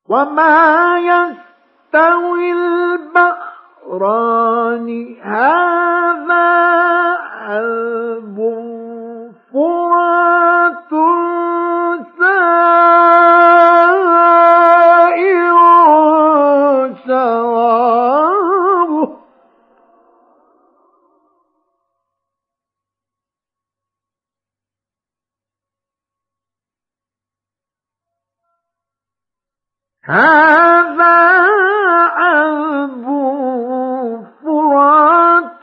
وما يستوي البحران هذا عذب فرات سائغ شرابه هذا عذب فرات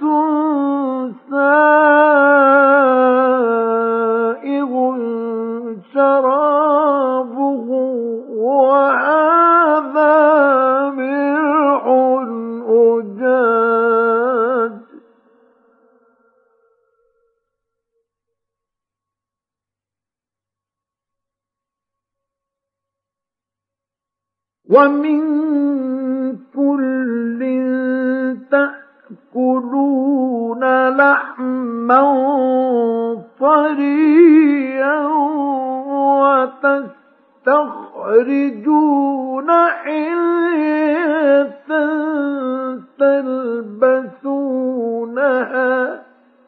سائغ شرابه وهذا ملح أجاج ومن كل تأكلون لحما طريا وتستخرجون حلية تلبسونها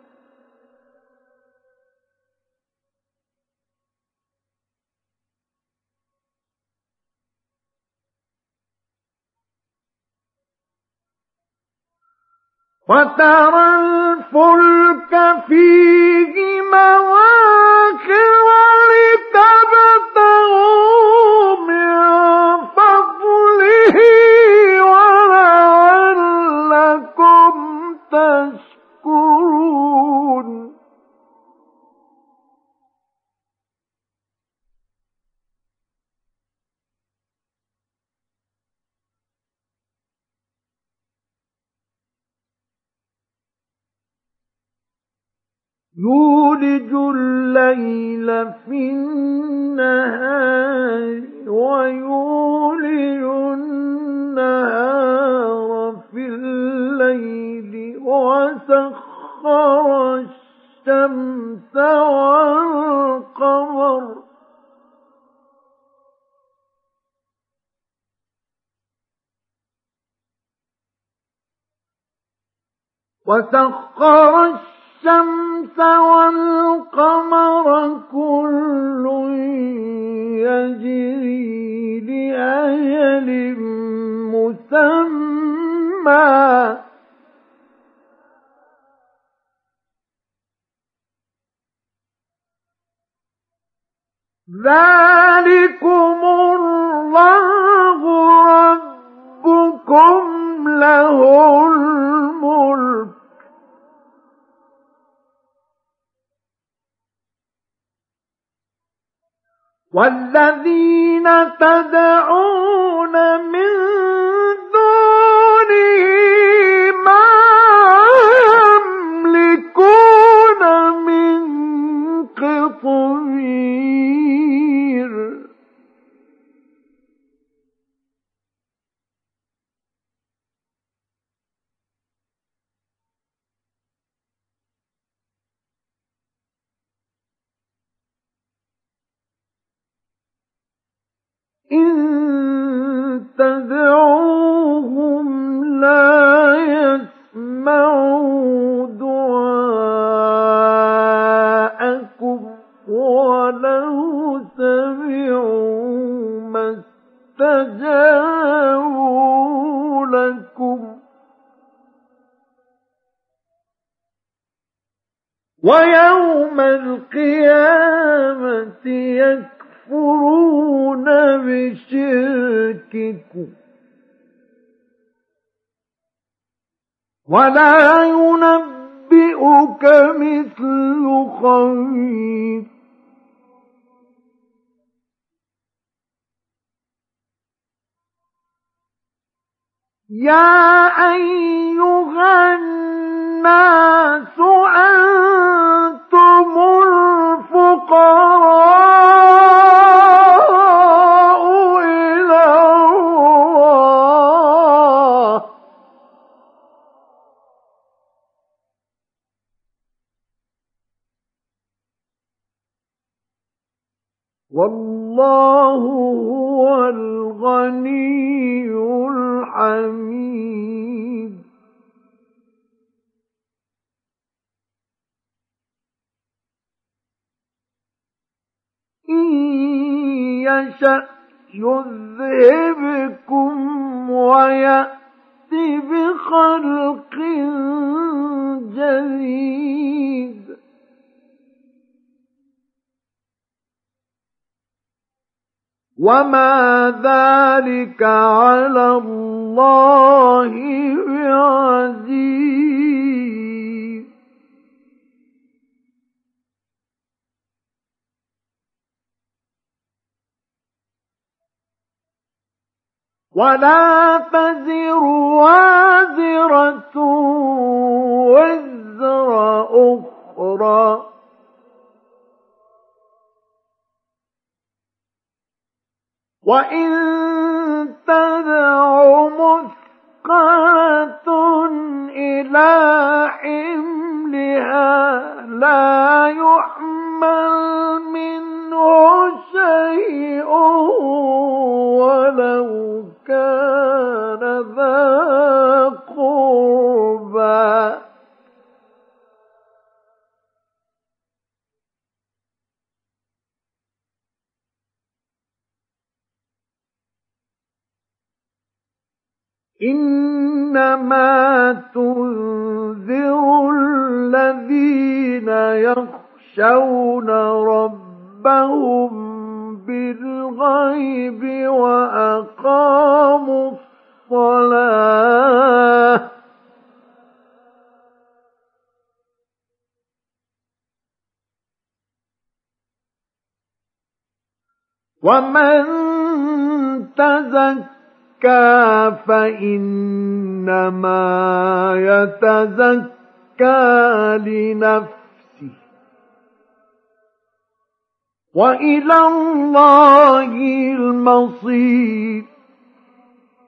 وترى الفلك فيه مواخر لتبتغوا من فضله ولعلكم تشكرون يولج الليل في النهار ويولج النهار في الليل وسخر الشمس والقمر والقمر كل يجري لأجل مسمى ذلكم الله ربكم له الملك والذين تدعون من دونه ما يملكون من قطمير إن تدعوهم لا يسمعوا دعاءكم ولو سمعوا ما استجابوا لكم ويوم القيامة يكفرون بشرككم ولا ينبئك مثل خبير يا أيها الناس أنتم الفقراء إلى الله والله هو الغني يشأ يذهبكم ويأت بخلق جديد وما ذلك على الله بعزيز ولا تزر وازرة وزر أخرى وإن تدع مثقلة إلى حملها لا يحمل منه شيء ولو كان ذا قربى إنما تنذر الذين يخشون ربهم بالغيب وأقاموا الصلاة ومن تزكى فإنما يتزكى لنفسه وإلى الله المصير